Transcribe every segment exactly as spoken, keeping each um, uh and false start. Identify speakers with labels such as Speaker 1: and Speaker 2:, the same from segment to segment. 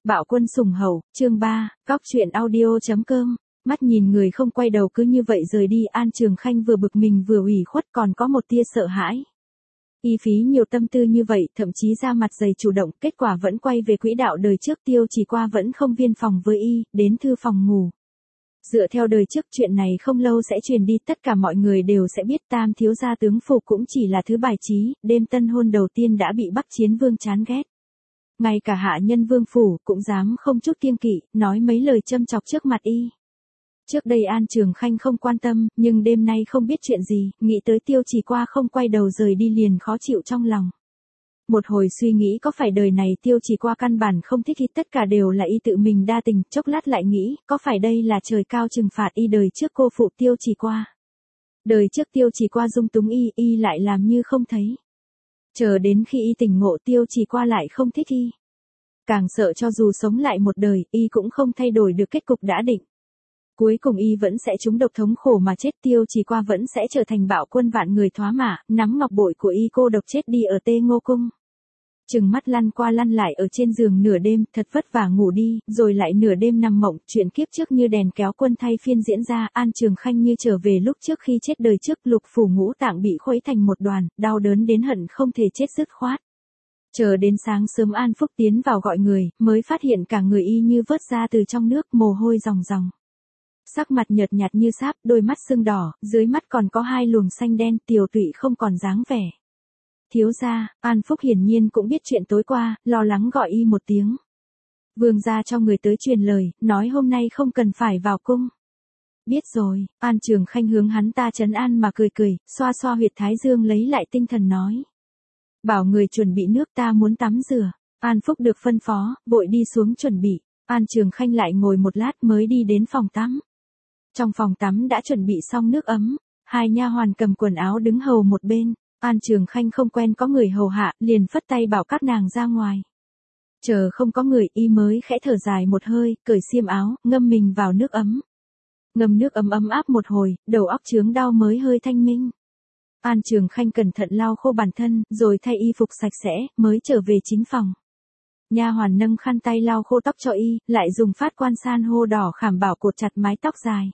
Speaker 1: Bạo quân sủng hầu, chương ba, cóc truyện audio.com. Mắt nhìn người không quay đầu cứ như vậy rời đi, An Trường Khanh vừa bực mình vừa ủy khuất còn có một tia sợ hãi. Y phí nhiều tâm tư như vậy, thậm chí ra mặt dày chủ động, kết quả vẫn quay về quỹ đạo đời trước. Tiêu Chỉ Qua vẫn không viên phòng với y, đến thư phòng ngủ. Dựa theo đời trước, chuyện này không lâu sẽ truyền đi, tất cả mọi người đều sẽ biết Tam thiếu gia tướng Phục cũng chỉ là thứ bài trí, đêm tân hôn đầu tiên đã bị Bắc Chiến Vương chán ghét. Ngay cả hạ nhân Vương phủ cũng dám không chút kiêng kỵ, nói mấy lời châm chọc trước mặt y. Trước đây An Trường Khanh không quan tâm, nhưng đêm nay không biết chuyện gì, nghĩ tới Tiêu Chỉ Qua không quay đầu rời đi liền khó chịu trong lòng. Một hồi suy nghĩ có phải đời này Tiêu Chỉ Qua căn bản không thích y, tất cả đều là y tự mình đa tình, chốc lát lại nghĩ, có phải đây là trời cao trừng phạt y đời trước cô phụ Tiêu Chỉ Qua. Đời trước Tiêu Chỉ Qua dung túng y, y lại làm như không thấy. Chờ đến khi y tỉnh ngộ, Tiêu Chỉ Qua lại không thích y. Càng sợ cho dù sống lại một đời, y cũng không thay đổi được kết cục đã định. Cuối cùng y vẫn sẽ trúng độc thống khổ mà chết, Tiêu Chỉ Qua vẫn sẽ trở thành bạo quân vạn người thoá mạ, nắm ngọc bội của y cô độc chết đi ở Tê Ngô Cung. Chừng mắt lăn qua lăn lại ở trên giường nửa đêm, thật vất vả ngủ đi, rồi lại nửa đêm nằm mộng, chuyện kiếp trước như đèn kéo quân thay phiên diễn ra. An Trường Khanh như trở về lúc trước khi chết đời trước, lục phủ ngũ tạng bị khuấy thành một đoàn, đau đớn đến hận không thể chết dứt khoát. Chờ đến sáng sớm An Phúc tiến vào gọi người, mới phát hiện cả người y như vớt ra từ trong nước, mồ hôi ròng ròng. Sắc mặt nhợt nhạt như sáp, đôi mắt sưng đỏ, dưới mắt còn có hai luồng xanh đen, tiều tụy không còn dáng vẻ. Thiếu gia, An Phúc hiển nhiên cũng biết chuyện tối qua, lo lắng gọi y một tiếng. Vương gia cho người tới truyền lời, nói hôm nay không cần phải vào cung. Biết rồi, An Trường Khanh hướng hắn ta trấn an mà cười cười, xoa xoa huyệt thái dương lấy lại tinh thần nói. Bảo người chuẩn bị nước, ta muốn tắm rửa. An Phúc được phân phó, vội đi xuống chuẩn bị. An Trường Khanh lại ngồi một lát mới đi đến phòng tắm. Trong phòng tắm đã chuẩn bị xong nước ấm, hai nha hoàn cầm quần áo đứng hầu một bên. An Trường Khanh không quen có người hầu hạ, liền phất tay bảo các nàng ra ngoài. Chờ không có người, y mới khẽ thở dài một hơi, cởi xiêm áo, ngâm mình vào nước ấm. Ngâm nước ấm ấm áp một hồi, đầu óc chướng đau mới hơi thanh minh. An Trường Khanh cẩn thận lau khô bản thân, rồi thay y phục sạch sẽ, mới trở về chính phòng. Nha hoàn nâng khăn tay lau khô tóc cho y, lại dùng phát quan san hô đỏ khảm bảo cột chặt mái tóc dài.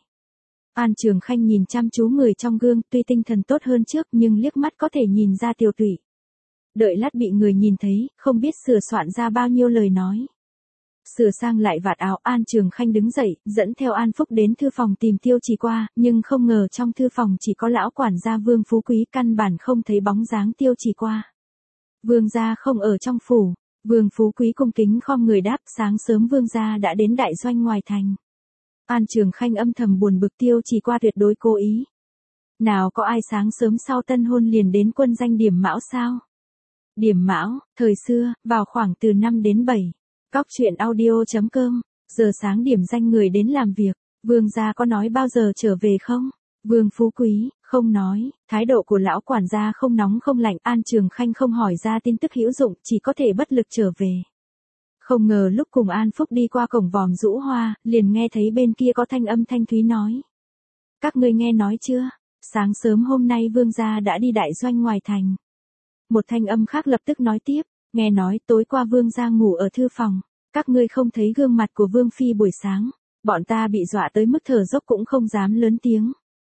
Speaker 1: An Trường Khanh nhìn chăm chú người trong gương, tuy tinh thần tốt hơn trước nhưng liếc mắt có thể nhìn ra tiều tụy. Đợi lát bị người nhìn thấy, không biết sửa soạn ra bao nhiêu lời nói. Sửa sang lại vạt áo, An Trường Khanh đứng dậy, dẫn theo An Phúc đến thư phòng tìm Tiêu Chỉ Qua, nhưng không ngờ trong thư phòng chỉ có lão quản gia Vương Phú Quý, căn bản không thấy bóng dáng Tiêu Chỉ Qua. Vương gia không ở trong phủ. Vương Phú Quý cung kính khom người đáp, sáng sớm vương gia đã đến đại doanh ngoài thành. An Trường Khanh âm thầm buồn bực, Tiêu Chỉ Qua tuyệt đối cố ý. Nào có ai sáng sớm sau tân hôn liền đến quân danh Điểm Mão sao? Điểm Mão, thời xưa, vào khoảng từ năm đến bảy. Cóc truyện audio.com, giờ sáng điểm danh người đến làm việc, vương gia có nói bao giờ trở về không? Vương Phú Quý, không nói. Thái độ của lão quản gia không nóng không lạnh, An Trường Khanh không hỏi ra tin tức hữu dụng, chỉ có thể bất lực trở về. Không ngờ lúc cùng An Phúc đi qua cổng vòm Dũ Hoa, liền nghe thấy bên kia có thanh âm thanh thúy nói. Các ngươi nghe nói chưa? Sáng sớm hôm nay vương gia đã đi đại doanh ngoài thành. Một thanh âm khác lập tức nói tiếp, nghe nói tối qua vương gia ngủ ở thư phòng. Các ngươi không thấy gương mặt của vương phi buổi sáng. Bọn ta bị dọa tới mức thở dốc cũng không dám lớn tiếng.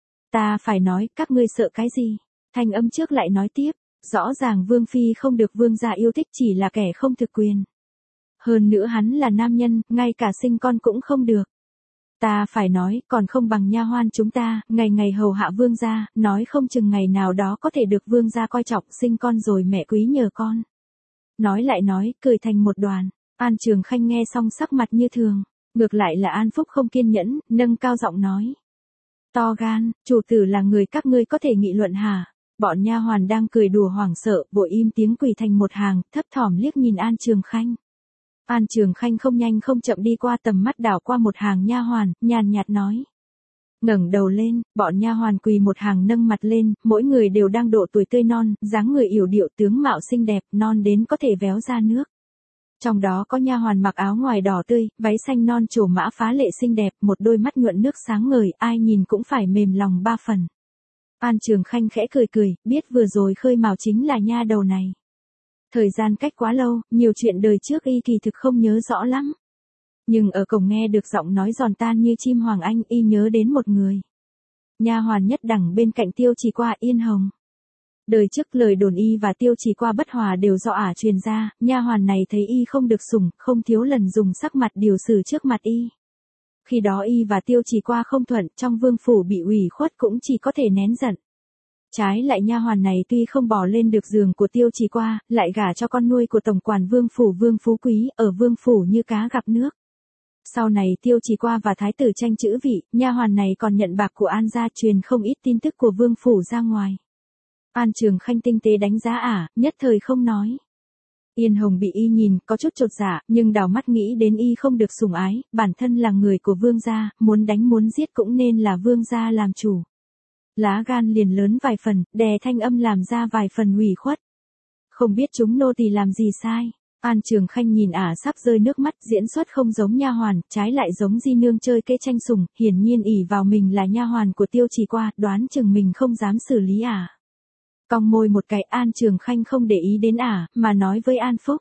Speaker 1: Ta phải nói, các ngươi sợ cái gì? Thanh âm trước lại nói tiếp, rõ ràng vương phi không được vương gia yêu thích, chỉ là kẻ không thực quyền. Hơn nữa hắn là nam nhân, ngay cả sinh con cũng không được. Ta phải nói, còn không bằng nha hoan chúng ta, ngày ngày hầu hạ vương gia, nói không chừng ngày nào đó có thể được vương gia coi trọng, sinh con rồi mẹ quý nhờ con. Nói lại nói, cười thành một đoàn. An Trường Khanh nghe xong sắc mặt như thường, ngược lại là An Phúc không kiên nhẫn, nâng cao giọng nói. To gan, chủ tử là người các ngươi có thể nghị luận hả? Bọn nha hoàn đang cười đùa hoảng sợ, vội im tiếng quỳ thành một hàng, thấp thỏm liếc nhìn An Trường Khanh. An Trường Khanh không nhanh không chậm đi qua, tầm mắt đảo qua một hàng nha hoàn, nhàn nhạt nói. Ngẩng đầu lên, bọn nha hoàn quỳ một hàng nâng mặt lên, mỗi người đều đang độ tuổi tươi non, dáng người yểu điệu, tướng mạo xinh đẹp, non đến có thể véo ra nước. Trong đó có nha hoàn mặc áo ngoài đỏ tươi, váy xanh non trổ mã phá lệ xinh đẹp, một đôi mắt nhuận nước sáng ngời, ai nhìn cũng phải mềm lòng ba phần. An Trường Khanh khẽ cười cười, biết vừa rồi khơi mào chính là nha đầu này. Thời gian cách quá lâu, nhiều chuyện đời trước y kỳ thực không nhớ rõ lắm. Nhưng ở cổng nghe được giọng nói giòn tan như chim hoàng anh, y nhớ đến một người. Nha hoàn nhất đẳng bên cạnh Tiêu Chỉ Qua, Yên Hồng. Đời trước lời đồn y và Tiêu Chỉ Qua bất hòa đều do ả truyền ra, nha hoàn này thấy y không được sủng, không thiếu lần dùng sắc mặt điều xử trước mặt y. Khi đó y và Tiêu Chỉ Qua không thuận, trong vương phủ bị ủy khuất cũng chỉ có thể nén giận. Trái lại nha hoàn này tuy không bò lên được giường của Tiêu Chỉ Qua, lại gả cho con nuôi của tổng quản vương phủ Vương Phú Quý, ở vương phủ như cá gặp nước. Sau này Tiêu Chỉ Qua và thái tử tranh chữ vị, nha hoàn này còn nhận bạc của An gia, truyền không ít tin tức của vương phủ ra ngoài. An Trường Khanh tinh tế đánh giá ả, nhất thời không nói. Yên Hồng bị y nhìn, có chút chột dạ, nhưng đảo mắt nghĩ đến y không được sủng ái, bản thân là người của vương gia, muốn đánh muốn giết cũng nên là vương gia làm chủ. Lá gan liền lớn vài phần, đè thanh âm làm ra vài phần ủy khuất. Không biết chúng nô tỳ làm gì sai. An Trường Khanh nhìn ả sắp rơi nước mắt, diễn xuất không giống nha hoàn, trái lại giống di nương chơi kế tranh sủng, hiển nhiên ỷ vào mình là nha hoàn của Tiêu Chỉ Qua, đoán chừng mình không dám xử lý ả. Cong môi một cái, An Trường Khanh không để ý đến ả, mà nói với An Phúc.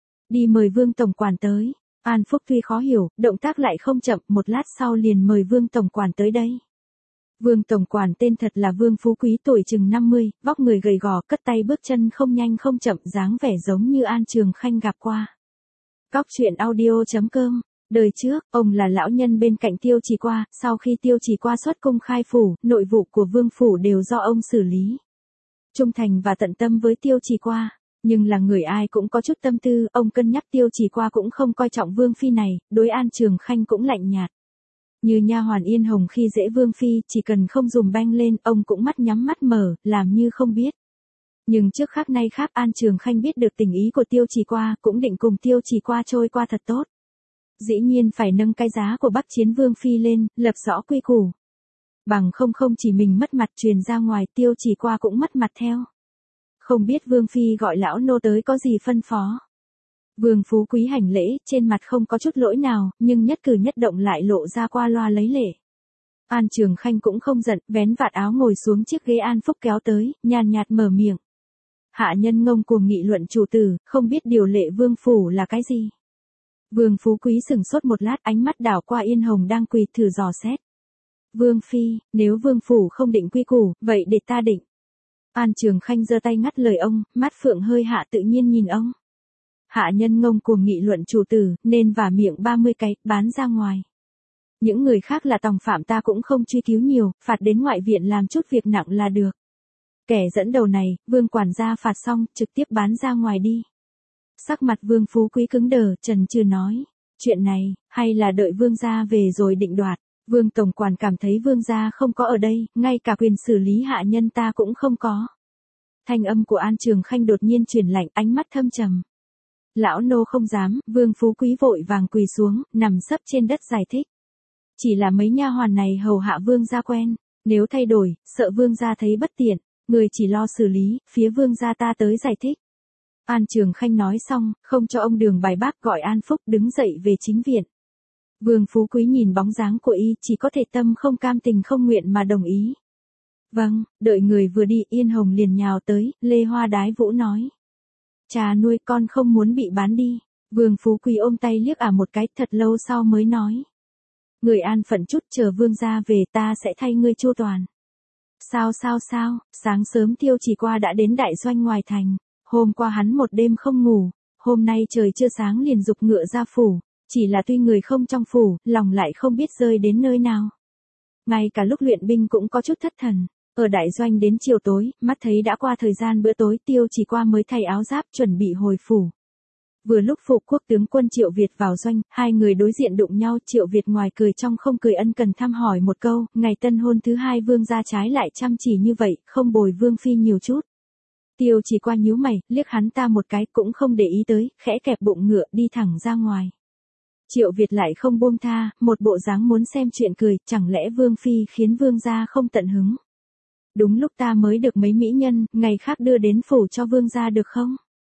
Speaker 1: Đi mời Vương tổng quản tới. An Phúc tuy khó hiểu, động tác lại không chậm, một lát sau liền mời Vương tổng quản tới đây. Vương tổng quản tên thật là Vương Phú Quý, tuổi chừng năm mươi, vóc người gầy gò, cất tay bước chân không nhanh không chậm, dáng vẻ giống như An Trường Khanh gặp qua. Cóc truyện audio chấm com. Đời trước, ông là lão nhân bên cạnh Tiêu Chỉ Qua, sau khi Tiêu Chỉ Qua xuất cung khai phủ, nội vụ của vương phủ đều do ông xử lý. Trung thành và tận tâm với Tiêu Chỉ Qua, nhưng là người ai cũng có chút tâm tư, ông cân nhắc Tiêu Chỉ Qua cũng không coi trọng vương phi này, đối An Trường Khanh cũng lạnh nhạt. Như nha hoàn Yên Hồng khi dễ vương phi, chỉ cần không dùm beng lên, ông cũng mắt nhắm mắt mở, làm như không biết. Nhưng trước khác nay khác, An Trường Khanh biết được tình ý của Tiêu Chỉ Qua, cũng định cùng Tiêu Chỉ Qua trôi qua thật tốt. Dĩ nhiên phải nâng cái giá của Bắc Chiến Vương phi lên, lập rõ quy củ. Bằng không không chỉ mình mất mặt truyền ra ngoài, Tiêu Chỉ Qua cũng mất mặt theo. Không biết Vương phi gọi lão nô tới có gì phân phó. Vương Phú Quý hành lễ, trên mặt không có chút lỗi nào, nhưng nhất cử nhất động lại lộ ra qua loa lấy lệ. An Trường Khanh cũng không giận, vén vạt áo ngồi xuống chiếc ghế An Phúc kéo tới, nhàn nhạt mở miệng. Hạ nhân ngông cuồng nghị luận chủ tử, không biết điều lệ vương phủ là cái gì. Vương Phú Quý sửng sốt một lát, ánh mắt đảo qua Yên Hồng đang quỳ thử dò xét. Vương phi, nếu vương phủ không định quy củ, vậy để ta định. An Trường Khanh giơ tay ngắt lời ông, mắt phượng hơi hạ tự nhiên nhìn ông. Hạ nhân ngông cuồng nghị luận chủ tử, nên vả miệng ba mươi cái, bán ra ngoài. Những người khác là tòng phạm ta cũng không truy cứu nhiều, phạt đến ngoại viện làm chút việc nặng là được. Kẻ dẫn đầu này, vương quản gia phạt xong, trực tiếp bán ra ngoài đi. Sắc mặt Vương Phú Quý cứng đờ, chần chừ nói. Chuyện này, hay là đợi vương gia về rồi định đoạt. Vương tổng quản cảm thấy vương gia không có ở đây, ngay cả quyền xử lý hạ nhân ta cũng không có. Thanh âm của An Trường Khanh đột nhiên chuyển lạnh, ánh mắt thâm trầm. Lão nô không dám, Vương Phú Quý vội vàng quỳ xuống, nằm sấp trên đất giải thích. Chỉ là mấy nha hoàn này hầu hạ vương gia quen, nếu thay đổi, sợ vương gia thấy bất tiện, người chỉ lo xử lý, phía vương gia ta tới giải thích. An Trường Khanh nói xong, không cho ông Đường bài bác, gọi An Phúc đứng dậy về chính viện. Vương Phú Quý nhìn bóng dáng của y, chỉ có thể tâm không cam tình không nguyện mà đồng ý. Vâng, đợi người vừa đi, Yên Hồng liền nhào tới, lê hoa đái vũ nói. Cha nuôi, con không muốn bị bán đi. Vương Phú Quý ôm tay liếc ả một cái, thật lâu sau mới nói. Người an phận chút, chờ vương gia về, ta sẽ thay ngươi chu toàn. Sao sao sao, sáng sớm Tiêu Chỉ Qua đã đến đại doanh ngoài thành. Hôm qua hắn một đêm không ngủ, hôm nay trời chưa sáng liền giục ngựa ra phủ. Chỉ là tuy người không trong phủ, lòng lại không biết rơi đến nơi nào. Ngay cả lúc luyện binh cũng có chút thất thần. Ở đại doanh đến chiều tối, mắt thấy đã qua thời gian bữa tối, Tiêu Chỉ Qua mới thay áo giáp chuẩn bị hồi phủ. Vừa lúc Phục Quốc tướng quân Triệu Việt vào doanh, hai người đối diện đụng nhau, Triệu Việt ngoài cười trong không cười ân cần thăm hỏi một câu, ngày tân hôn thứ hai vương gia trái lại chăm chỉ như vậy, không bồi vương phi nhiều chút. Tiêu Chỉ Qua nhíu mày, liếc hắn ta một cái cũng không để ý tới, khẽ kẹp bụng ngựa đi thẳng ra ngoài. Triệu Việt lại không buông tha, một bộ dáng muốn xem chuyện cười, chẳng lẽ vương phi khiến vương gia không tận hứng. Đúng lúc ta mới được mấy mỹ nhân, ngày khác đưa đến phủ cho vương gia được không?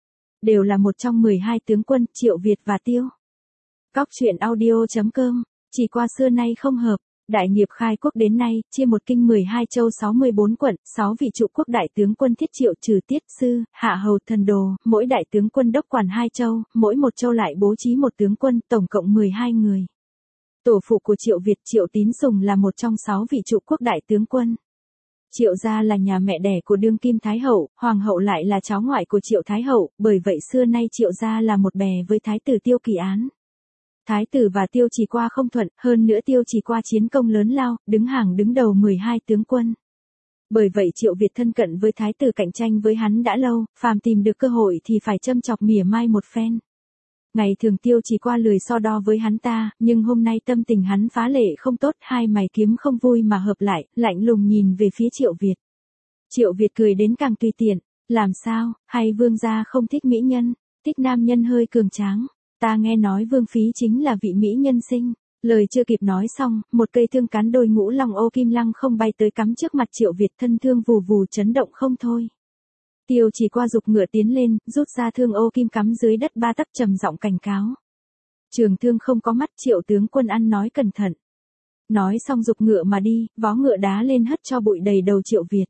Speaker 1: Đều là một trong mười hai tướng quân, Triệu Việt và Tiêu. Cóc truyện audio chấm com, chỉ qua xưa nay không hợp. Đại nghiệp khai quốc đến nay, chia một kinh mười hai châu sáu mươi bốn quận, sáu vị trụ quốc đại tướng quân thiết triệu trừ tiết sư, hạ hầu thần đồ, mỗi đại tướng quân đốc quản hai châu, mỗi một châu lại bố trí một tướng quân, tổng cộng mười hai người. Tổ phụ của Triệu Việt Triệu Tín Sùng là một trong sáu vị trụ quốc đại tướng quân. Triệu gia là nhà mẹ đẻ của đương kim Thái Hậu, Hoàng hậu lại là cháu ngoại của Triệu Thái Hậu, bởi vậy xưa nay Triệu gia là một bè với Thái tử Tiêu Kỳ Án. Thái tử và Tiêu Chỉ Qua không thuận, hơn nữa Tiêu Chỉ Qua chiến công lớn lao, đứng hàng đứng đầu mười hai tướng quân. Bởi vậy Triệu Việt thân cận với Thái tử cạnh tranh với hắn đã lâu, phàm tìm được cơ hội thì phải châm chọc mỉa mai một phen. Ngày thường Tiêu Chỉ Qua lười so đo với hắn ta, nhưng hôm nay tâm tình hắn phá lệ không tốt, hai mày kiếm không vui mà hợp lại, lạnh lùng nhìn về phía Triệu Việt. Triệu Việt cười đến càng tùy tiện, làm sao, hay vương gia không thích mỹ nhân, thích nam nhân hơi cường tráng, ta nghe nói vương phí chính là vị mỹ nhân xinh. Lời chưa kịp nói xong, một cây thương cán đôi ngũ long ô kim lăng không bay tới cắm trước mặt Triệu Việt, thân thương vù vù chấn động không thôi. Tiêu Chỉ Qua giục ngựa tiến lên, rút ra thương ô kim cắm dưới đất ba tấc, trầm giọng cảnh cáo. Trường thương không có mắt, Triệu tướng quân ăn nói cẩn thận. Nói xong giục ngựa mà đi, vó ngựa đá lên hất cho bụi đầy đầu Triệu Việt.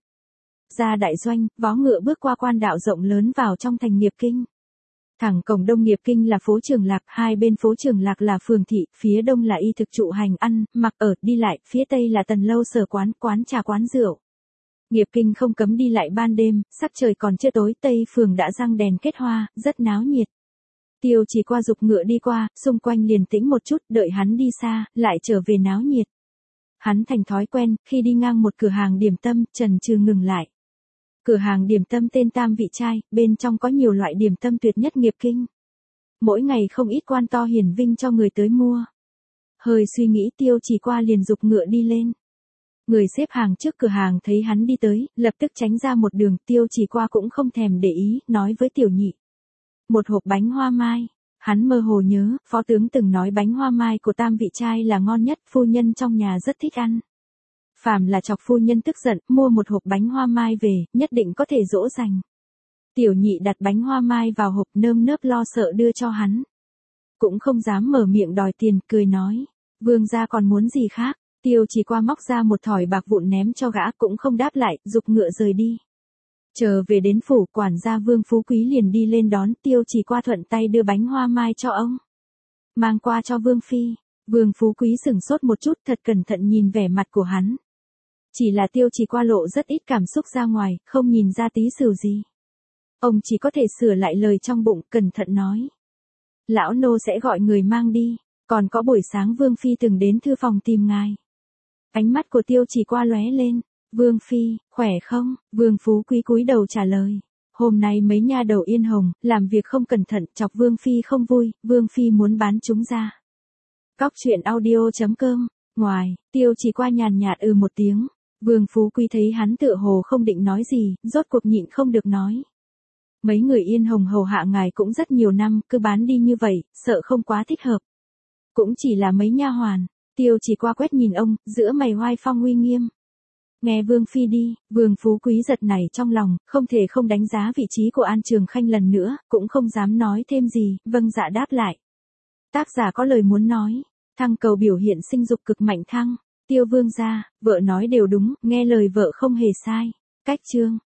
Speaker 1: Ra đại doanh, vó ngựa bước qua quan đạo rộng lớn vào trong thành Nghiệp Kinh. Thẳng cổng đông Nghiệp Kinh là phố Trường Lạc, hai bên phố Trường Lạc là phường thị, phía đông là y thực trụ hành ăn, mặc ở, đi lại, phía tây là tần lâu sở quán, quán trà quán rượu. Nghiệp Kinh không cấm đi lại ban đêm, sắc trời còn chưa tối, tây phường đã răng đèn kết hoa, rất náo nhiệt. Tiêu Chỉ Qua giục ngựa đi qua, xung quanh liền tĩnh một chút, đợi hắn đi xa, lại trở về náo nhiệt. Hắn thành thói quen, khi đi ngang một cửa hàng điểm tâm, chần chừ ngừng lại. Cửa hàng điểm tâm tên Tam Vị Trai, bên trong có nhiều loại điểm tâm tuyệt nhất Nghiệp Kinh. Mỗi ngày không ít quan to hiển vinh cho người tới mua. Hơi suy nghĩ, Tiêu Chỉ Qua liền giục ngựa đi lên. Người xếp hàng trước cửa hàng thấy hắn đi tới, lập tức tránh ra một đường, Tiêu Chỉ Qua cũng không thèm để ý, nói với tiểu nhị. Một hộp bánh hoa mai. Hắn mơ hồ nhớ, phó tướng từng nói bánh hoa mai của Tam Vị Trai là ngon nhất, phu nhân trong nhà rất thích ăn. Phàm là chọc phu nhân tức giận, mua một hộp bánh hoa mai về, nhất định có thể dỗ dành. Tiểu nhị đặt bánh hoa mai vào hộp, nơm nớp lo sợ đưa cho hắn. Cũng không dám mở miệng đòi tiền, cười nói. Vương gia còn muốn gì khác? Tiêu Chỉ Qua móc ra một thỏi bạc vụn ném cho gã, cũng không đáp lại, giục ngựa rời đi. Chờ về đến phủ, quản gia Vương Phú Quý liền đi lên đón, Tiêu Chỉ Qua thuận tay đưa bánh hoa mai cho ông. Mang qua cho Vương Phi. Vương Phú Quý sửng sốt một chút, thật cẩn thận nhìn vẻ mặt của hắn. Chỉ là Tiêu Chỉ Qua lộ rất ít cảm xúc ra ngoài, không nhìn ra tí xửu gì. Ông chỉ có thể sửa lại lời trong bụng, cẩn thận nói. Lão nô sẽ gọi người mang đi, còn có buổi sáng Vương Phi từng đến thư phòng tìm ngài. Ánh mắt của Tiêu Chỉ Qua lóe lên. Vương Phi, khỏe không? Vương Phú Quý cúi đầu trả lời. Hôm nay mấy nha đầu Yên Hồng, làm việc không cẩn thận, chọc Vương Phi không vui, Vương Phi muốn bán chúng ra. Cóc truyện audio chấm com. Ngoài, Tiêu Chỉ Qua nhàn nhạt ừ một tiếng. Vương Phú Quý thấy hắn tựa hồ không định nói gì, rốt cuộc nhịn không được nói. Mấy người Yên Hồng hầu hạ ngài cũng rất nhiều năm, cứ bán đi như vậy, sợ không quá thích hợp. Cũng chỉ là mấy nha hoàn. Tiêu Chỉ Qua quét nhìn ông, giữa mày hoai phong uy nghiêm. Nghe Vương Phi đi, Vương Phú Quý giật nảy trong lòng, không thể không đánh giá vị trí của An Trường Khanh lần nữa, cũng không dám nói thêm gì, vâng dạ đáp lại. Tác giả có lời muốn nói, thăng cầu biểu hiện sinh dục cực mạnh thăng, Tiêu Vương gia, vợ nói đều đúng, nghe lời vợ không hề sai. Cách chương.